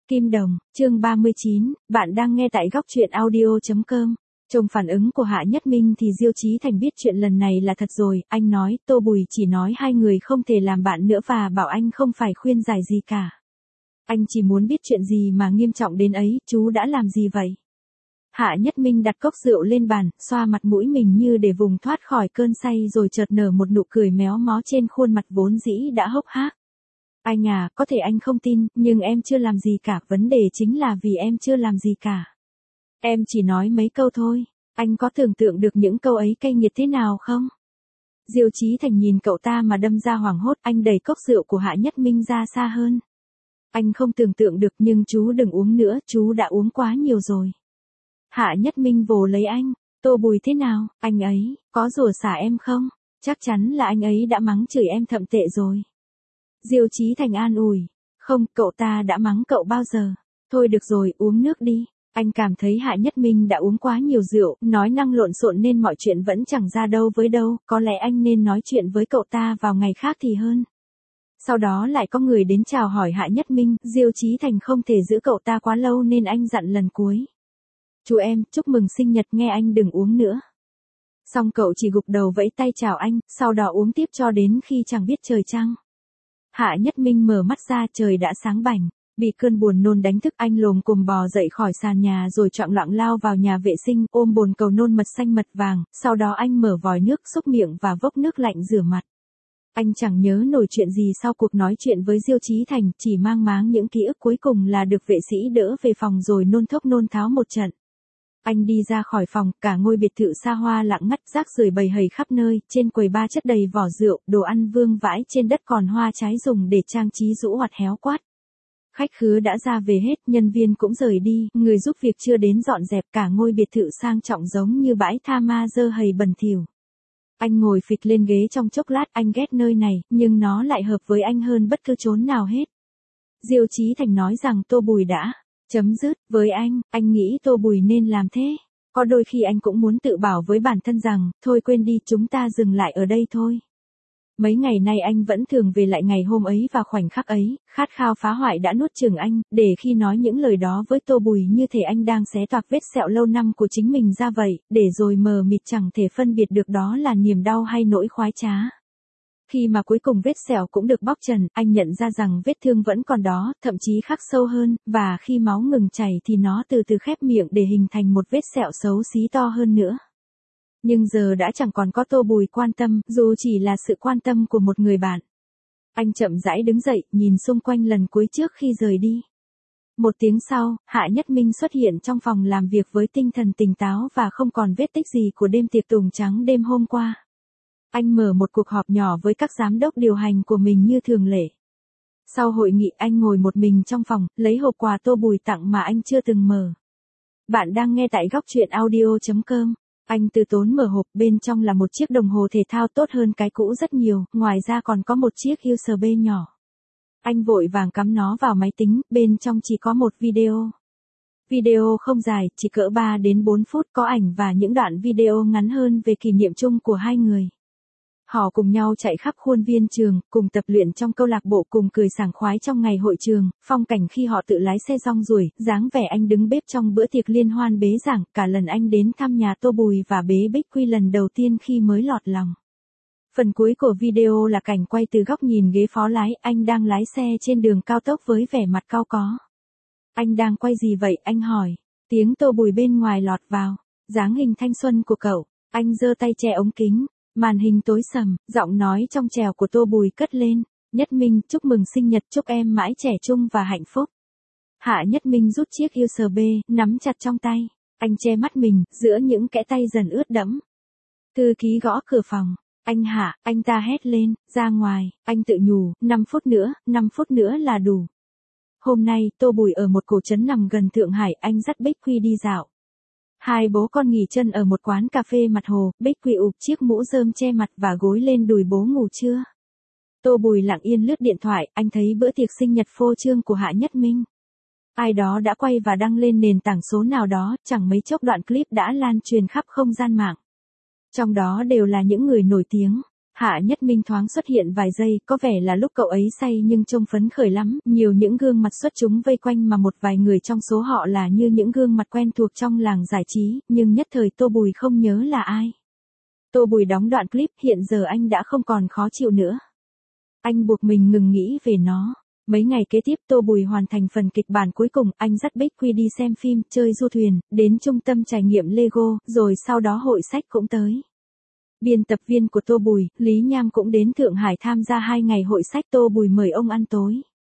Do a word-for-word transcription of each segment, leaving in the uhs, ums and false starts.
Kim Đồng, chương ba mươi chín, bạn đang nghe tại góc truyện audio.com. Trong phản ứng của Hạ Nhất Minh thì Diêu Chí Thành biết chuyện lần này là thật rồi, anh nói, Tô Bùi chỉ nói hai người không thể làm bạn nữa và bảo anh không phải khuyên giải gì cả. Anh chỉ muốn biết chuyện gì mà nghiêm trọng đến ấy, chú đã làm gì vậy? Hạ Nhất Minh đặt cốc rượu lên bàn, xoa mặt mũi mình như để vùng thoát khỏi cơn say rồi chợt nở một nụ cười méo mó trên khuôn mặt vốn dĩ đã hốc hác. Anh à, có thể anh không tin, nhưng em chưa làm gì cả, vấn đề chính là vì em chưa làm gì cả. Em chỉ nói mấy câu thôi, anh có tưởng tượng được những câu ấy cay nghiệt thế nào không? Diêu Chí Thành nhìn cậu ta mà đâm ra hoảng hốt, anh đẩy cốc rượu của Hạ Nhất Minh ra xa hơn. Anh không tưởng tượng được nhưng chú đừng uống nữa, chú đã uống quá nhiều rồi. Hạ Nhất Minh vồ lấy anh, Tô Bùi thế nào, anh ấy, có rủa xả em không? Chắc chắn là anh ấy đã mắng chửi em thậm tệ rồi. Diêu Chí Thành an ủi, không, cậu ta đã mắng cậu bao giờ. Thôi được rồi, uống nước đi. Anh cảm thấy Hạ Nhất Minh đã uống quá nhiều rượu, nói năng lộn xộn nên mọi chuyện vẫn chẳng ra đâu với đâu, có lẽ anh nên nói chuyện với cậu ta vào ngày khác thì hơn. Sau đó lại có người đến chào hỏi Hạ Nhất Minh, Diêu Chí Thành không thể giữ cậu ta quá lâu nên anh dặn lần cuối. Chú em, chúc mừng sinh nhật, nghe anh đừng uống nữa. Xong cậu chỉ gục đầu vẫy tay chào anh, sau đó uống tiếp cho đến khi chẳng biết trời trăng. Hạ Nhất Minh mở mắt ra, trời đã sáng bảnh. Bị cơn buồn nôn đánh thức, anh lồm cồm bò dậy khỏi sàn nhà rồi choạng loạng lao vào nhà vệ sinh, ôm bồn cầu nôn mật xanh mật vàng, sau đó anh mở vòi nước xúc miệng và vốc nước lạnh rửa mặt. Anh chẳng nhớ nổi chuyện gì sau cuộc nói chuyện với Diêu Chí Thành, chỉ mang máng những ký ức cuối cùng là được vệ sĩ đỡ về phòng rồi nôn thốc nôn tháo một trận. Anh đi ra khỏi phòng, cả ngôi biệt thự xa hoa lặng ngắt, rác rưởi bầy hầy khắp nơi, trên quầy bar chất đầy vỏ rượu, đồ ăn vương vãi, trên đất còn hoa trái dùng để trang trí rũ hoạt héo quát. Khách khứa đã ra về hết, nhân viên cũng rời đi, người giúp việc chưa đến dọn dẹp, cả ngôi biệt thự sang trọng giống như bãi tha ma dơ hầy bẩn thỉu. Anh ngồi phịch lên ghế trong chốc lát, anh ghét nơi này, nhưng nó lại hợp với anh hơn bất cứ chốn nào hết. Diêu Chí Thành nói rằng Tô Bùi đã chấm dứt với anh, anh nghĩ Tô Bùi nên làm thế. Có đôi khi anh cũng muốn tự bảo với bản thân rằng, thôi quên đi, chúng ta dừng lại ở đây thôi. Mấy ngày nay anh vẫn thường về lại ngày hôm ấy và khoảnh khắc ấy, khát khao phá hoại đã nuốt chửng anh, để khi nói những lời đó với Tô Bùi như thể anh đang xé toạc vết sẹo lâu năm của chính mình ra vậy, để rồi mờ mịt chẳng thể phân biệt được đó là niềm đau hay nỗi khoái trá. Khi mà cuối cùng vết sẹo cũng được bóc trần, anh nhận ra rằng vết thương vẫn còn đó, thậm chí khắc sâu hơn, và khi máu ngừng chảy thì nó từ từ khép miệng để hình thành một vết sẹo xấu xí to hơn nữa. Nhưng giờ đã chẳng còn có Tô Bùi quan tâm, dù chỉ là sự quan tâm của một người bạn. Anh chậm rãi đứng dậy, nhìn xung quanh lần cuối trước khi rời đi. Một tiếng sau, Hạ Nhất Minh xuất hiện trong phòng làm việc với tinh thần tỉnh táo và không còn vết tích gì của đêm tiệc tùng trắng đêm hôm qua. Anh mở một cuộc họp nhỏ với các giám đốc điều hành của mình như thường lệ. Sau hội nghị anh ngồi một mình trong phòng, lấy hộp quà Tô Bùi tặng mà anh chưa từng mở. Bạn đang nghe tại góc truyện audio.com. Anh từ tốn mở hộp, bên trong là một chiếc đồng hồ thể thao tốt hơn cái cũ rất nhiều, ngoài ra còn có một chiếc u ét bê nhỏ. Anh vội vàng cắm nó vào máy tính, bên trong chỉ có một video. Video không dài, chỉ cỡ ba đến bốn phút, có ảnh và những đoạn video ngắn hơn về kỷ niệm chung của hai người. Họ cùng nhau chạy khắp khuôn viên trường, cùng tập luyện trong câu lạc bộ, cùng cười sảng khoái trong ngày hội trường, phong cảnh khi họ tự lái xe rong ruổi, dáng vẻ anh đứng bếp trong bữa tiệc liên hoan bế giảng, cả lần anh đến thăm nhà Tô Bùi và bế Bích Quy lần đầu tiên khi mới lọt lòng. Phần cuối của video là cảnh quay từ góc nhìn ghế phó lái, anh đang lái xe trên đường cao tốc với vẻ mặt cau có. Anh đang quay gì vậy, anh hỏi. Tiếng Tô Bùi bên ngoài lọt vào. Dáng hình thanh xuân của cậu. Anh giơ tay che ống kính. Màn hình tối sầm, giọng nói trong trẻo của Tô Bùi cất lên. Nhất Minh, chúc mừng sinh nhật, chúc em mãi trẻ trung và hạnh phúc. Hạ Nhất Minh rút chiếc u ét bê, nắm chặt trong tay. Anh che mắt mình, giữa những kẽ tay dần ướt đẫm. Thư ký gõ cửa phòng. Anh Hạ, anh ta hét lên, ra ngoài, anh tự nhủ, năm phút nữa, năm phút nữa là đủ. Hôm nay, Tô Bùi ở một cổ trấn nằm gần Thượng Hải, anh dắt Bích Quy đi dạo. Hai bố con nghỉ chân ở một quán cà phê mặt hồ, Bích Quy ụp chiếc mũ rơm che mặt và gối lên đùi bố ngủ trưa. Tô Bùi lặng yên lướt điện thoại, anh thấy bữa tiệc sinh nhật phô trương của Hạ Nhất Minh. Ai đó đã quay và đăng lên nền tảng số nào đó, chẳng mấy chốc đoạn clip đã lan truyền khắp không gian mạng. Trong đó đều là những người nổi tiếng. Hạ Nhất Minh thoáng xuất hiện vài giây, có vẻ là lúc cậu ấy say nhưng trông phấn khởi lắm, nhiều những gương mặt xuất chúng vây quanh mà một vài người trong số họ là như những gương mặt quen thuộc trong làng giải trí, nhưng nhất thời Tô Bùi không nhớ là ai. Tô Bùi đóng đoạn clip, hiện giờ anh đã không còn khó chịu nữa. Anh buộc mình ngừng nghĩ về nó. Mấy ngày kế tiếp Tô Bùi hoàn thành phần kịch bản cuối cùng, anh dắt Bích Quy đi xem phim, chơi du thuyền, đến trung tâm trải nghiệm Lego, rồi sau đó hội sách cũng tới. Biên tập viên của Tô Bùi, Lý Nham cũng đến Thượng Hải tham gia hai ngày hội sách. Tô Bùi mời ông ăn tối.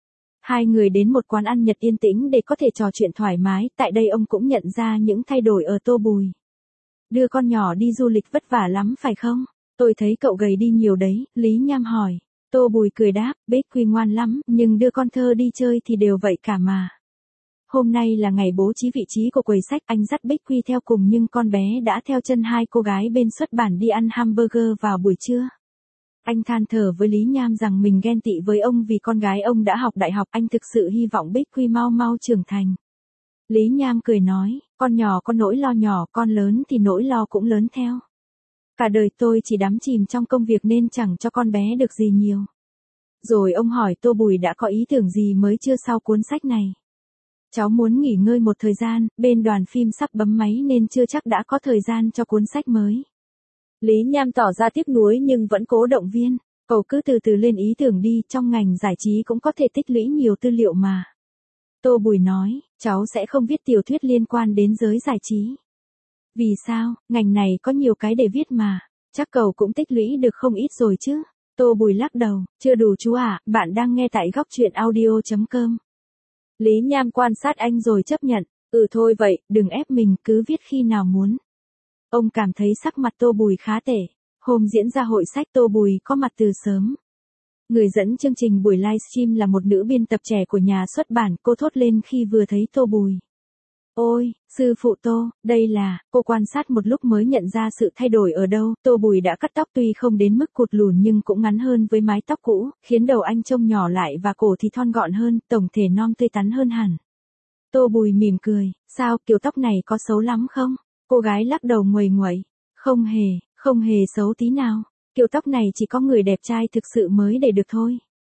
Hai người đến một quán ăn Nhật yên tĩnh để có thể trò chuyện thoải mái, tại đây ông cũng nhận ra những thay đổi ở Tô Bùi. Đưa con nhỏ đi du lịch vất vả lắm phải không? Tôi thấy cậu gầy đi nhiều đấy, Lý Nham hỏi. Tô Bùi cười đáp, Bích Quy ngoan lắm, nhưng đưa con thơ đi chơi thì đều vậy cả mà. Hôm nay là ngày bố trí vị trí của quầy sách, anh dắt Bích Quy theo cùng nhưng con bé đã theo chân hai cô gái bên xuất bản đi ăn hamburger vào buổi trưa. Anh than thở với Lý Nham rằng mình ghen tị với ông vì con gái ông đã học đại học, anh thực sự hy vọng Bích Quy mau mau trưởng thành. Lý Nham cười nói, con nhỏ có nỗi lo nhỏ, con lớn thì nỗi lo cũng lớn theo. Cả đời tôi chỉ đắm chìm trong công việc nên chẳng cho con bé được gì nhiều. Rồi ông hỏi Tô Bùi đã có ý tưởng gì mới chưa sau cuốn sách này. Cháu muốn nghỉ ngơi một thời gian, bên đoàn phim sắp bấm máy nên chưa chắc đã có thời gian cho cuốn sách mới. Lý Nham tỏ ra tiếc nuối nhưng vẫn cố động viên, cậu cứ từ từ lên ý tưởng đi, trong ngành giải trí cũng có thể tích lũy nhiều tư liệu mà. Tô Bùi nói, cháu sẽ không viết tiểu thuyết liên quan đến giới giải trí. Vì sao, ngành này có nhiều cái để viết mà, chắc cậu cũng tích lũy được không ít rồi chứ. Tô Bùi lắc đầu, chưa đủ chú ạ, bạn đang nghe tại góc truyện audio chấm com. Lý Nham quan sát anh rồi chấp nhận, ừ thôi vậy, đừng ép mình, cứ viết khi nào muốn. Ông cảm thấy sắc mặt Tô Bùi khá tệ. Hôm diễn ra hội sách Tô Bùi có mặt từ sớm. Người dẫn chương trình buổi livestream là một nữ biên tập trẻ của nhà xuất bản, cô thốt lên khi vừa thấy Tô Bùi. Ôi, sư phụ Tô, đây là, cô quan sát một lúc mới nhận ra sự thay đổi ở đâu. Tô Bùi đã cắt tóc tuy không đến mức cụt lùn nhưng cũng ngắn hơn với mái tóc cũ, khiến đầu anh trông nhỏ lại và cổ thì thon gọn hơn, tổng thể non tươi tắn hơn hẳn. Tô Bùi mỉm cười, sao kiểu tóc này có xấu lắm không? Cô gái lắc đầu nguầy nguậy, không hề, không hề xấu tí nào, kiểu tóc này chỉ có người đẹp trai thực sự mới để được thôi.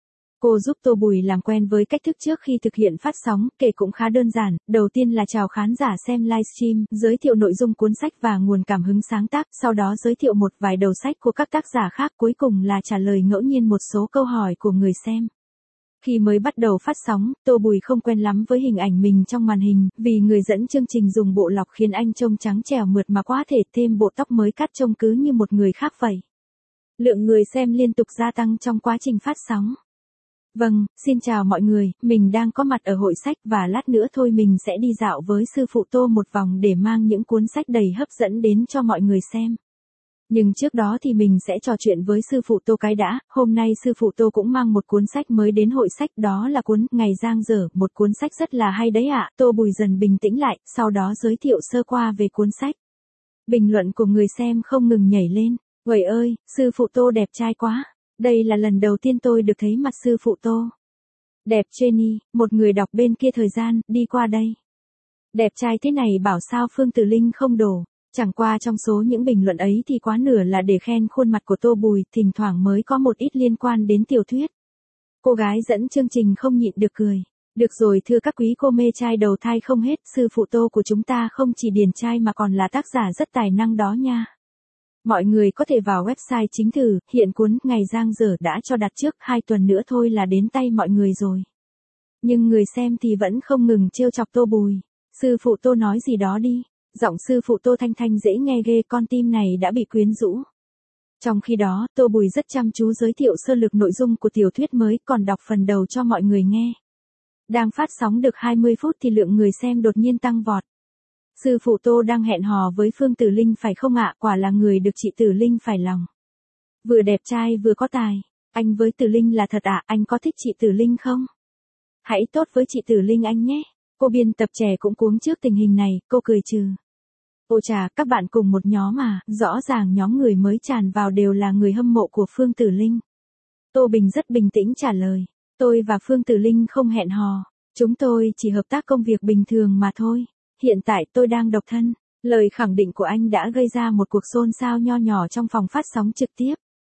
Cô giúp Tô Bùi làm quen với cách thức trước khi thực hiện phát sóng, kể cũng khá đơn giản, đầu tiên là chào khán giả xem livestream, giới thiệu nội dung cuốn sách và nguồn cảm hứng sáng tác, sau đó giới thiệu một vài đầu sách của các tác giả khác, cuối cùng là trả lời ngẫu nhiên một số câu hỏi của người xem. Khi mới bắt đầu phát sóng, Tô Bùi không quen lắm với hình ảnh mình trong màn hình, vì người dẫn chương trình dùng bộ lọc khiến anh trông trắng trẻo mượt mà quá thể, thêm bộ tóc mới cắt trông cứ như một người khác vậy. Lượng người xem liên tục gia tăng trong quá trình phát sóng. Vâng, xin chào mọi người, mình đang có mặt ở hội sách và lát nữa thôi mình sẽ đi dạo với sư phụ Tô một vòng để mang những cuốn sách đầy hấp dẫn đến cho mọi người xem. Nhưng trước đó thì mình sẽ trò chuyện với sư phụ Tô cái đã, hôm nay sư phụ Tô cũng mang một cuốn sách mới đến hội sách, đó là cuốn Ngày Giang Dở, một cuốn sách rất là hay đấy ạ. Tô Bùi dần bình tĩnh lại, sau đó giới thiệu sơ qua về cuốn sách. Bình luận của người xem không ngừng nhảy lên, uầy ơi, sư phụ Tô đẹp trai quá, đây là lần đầu tiên tôi được thấy mặt sư phụ Tô. Đẹp Jenny, một người đọc bên kia thời gian, đi qua đây. Đẹp trai thế này bảo sao Phương Tử Linh không đổ. Chẳng qua trong số những bình luận ấy thì quá nửa là để khen khuôn mặt của Tô Bùi, thỉnh thoảng mới có một ít liên quan đến tiểu thuyết. Cô gái dẫn chương trình không nhịn được cười. Được rồi thưa các quý cô mê trai đầu thai không hết, sư phụ Tô của chúng ta không chỉ điển trai mà còn là tác giả rất tài năng đó nha. Mọi người có thể vào website chính thử, hiện cuốn Ngày Giang Dở đã cho đặt trước, hai tuần nữa thôi là đến tay mọi người rồi. Nhưng người xem thì vẫn không ngừng trêu chọc Tô Bùi. Sư phụ Tô nói gì đó đi. Giọng sư phụ Tô thanh thanh dễ nghe ghê, con tim này đã bị quyến rũ. Trong khi đó, Tô Bùi rất chăm chú giới thiệu sơ lược nội dung của tiểu thuyết mới, còn đọc phần đầu cho mọi người nghe. Đang phát sóng được hai mươi phút thì lượng người xem đột nhiên tăng vọt. Sư phụ Tô đang hẹn hò với Phương Tử Linh phải không ạ? Quả là người được chị Tử Linh phải lòng. Vừa đẹp trai vừa có tài. Anh với Tử Linh là thật ạ, à? Anh có thích chị Tử Linh không? Hãy tốt với chị Tử Linh anh nhé. Cô biên tập trẻ cũng cuống trước tình hình này, cô cười trừ. Ôi chà, các bạn cùng một nhóm à, rõ ràng nhóm người mới tràn vào đều là người hâm mộ của Phương Tử Linh. Tô Bình rất bình tĩnh trả lời, tôi và Phương Tử Linh không hẹn hò, chúng tôi chỉ hợp tác công việc bình thường mà thôi, hiện tại tôi đang độc thân. Lời khẳng định của anh đã gây ra một cuộc xôn xao nho nhỏ trong phòng phát sóng trực tiếp.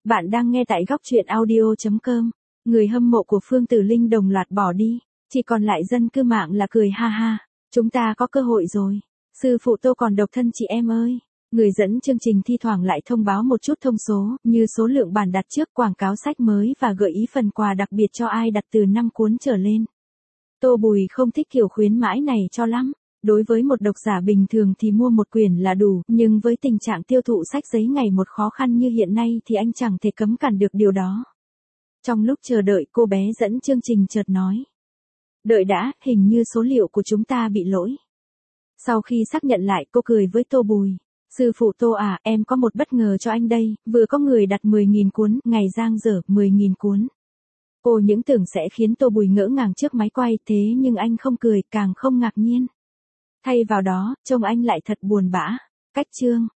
Bạn đang nghe tại góc chuyện audio chấm com. Người hâm mộ của Phương Tử Linh đồng loạt bỏ đi, chỉ còn lại dân cư mạng là cười ha ha. Chúng ta có cơ hội rồi. Sư phụ Tô còn độc thân chị em ơi. Người dẫn chương trình thi thoảng lại thông báo một chút thông số, như số lượng bản đặt trước, quảng cáo sách mới và gợi ý phần quà đặc biệt cho ai đặt từ năm cuốn trở lên. Tô Bùi không thích kiểu khuyến mãi này cho lắm. Đối với một độc giả bình thường thì mua một quyển là đủ, nhưng với tình trạng tiêu thụ sách giấy ngày một khó khăn như hiện nay thì anh chẳng thể cấm cản được điều đó. Trong lúc chờ đợi, cô bé dẫn chương trình chợt nói. Đợi đã, hình như số liệu của chúng ta bị lỗi. Sau khi xác nhận lại, cô cười với Tô Bùi. Sư phụ Tô à, em có một bất ngờ cho anh đây, vừa có người đặt mười nghìn cuốn, ngày giang dở, mười nghìn cuốn. Cô những tưởng sẽ khiến Tô Bùi ngỡ ngàng trước máy quay, thế nhưng anh không cười, càng không ngạc nhiên. Thay vào đó, trông anh lại thật buồn bã. Cách chương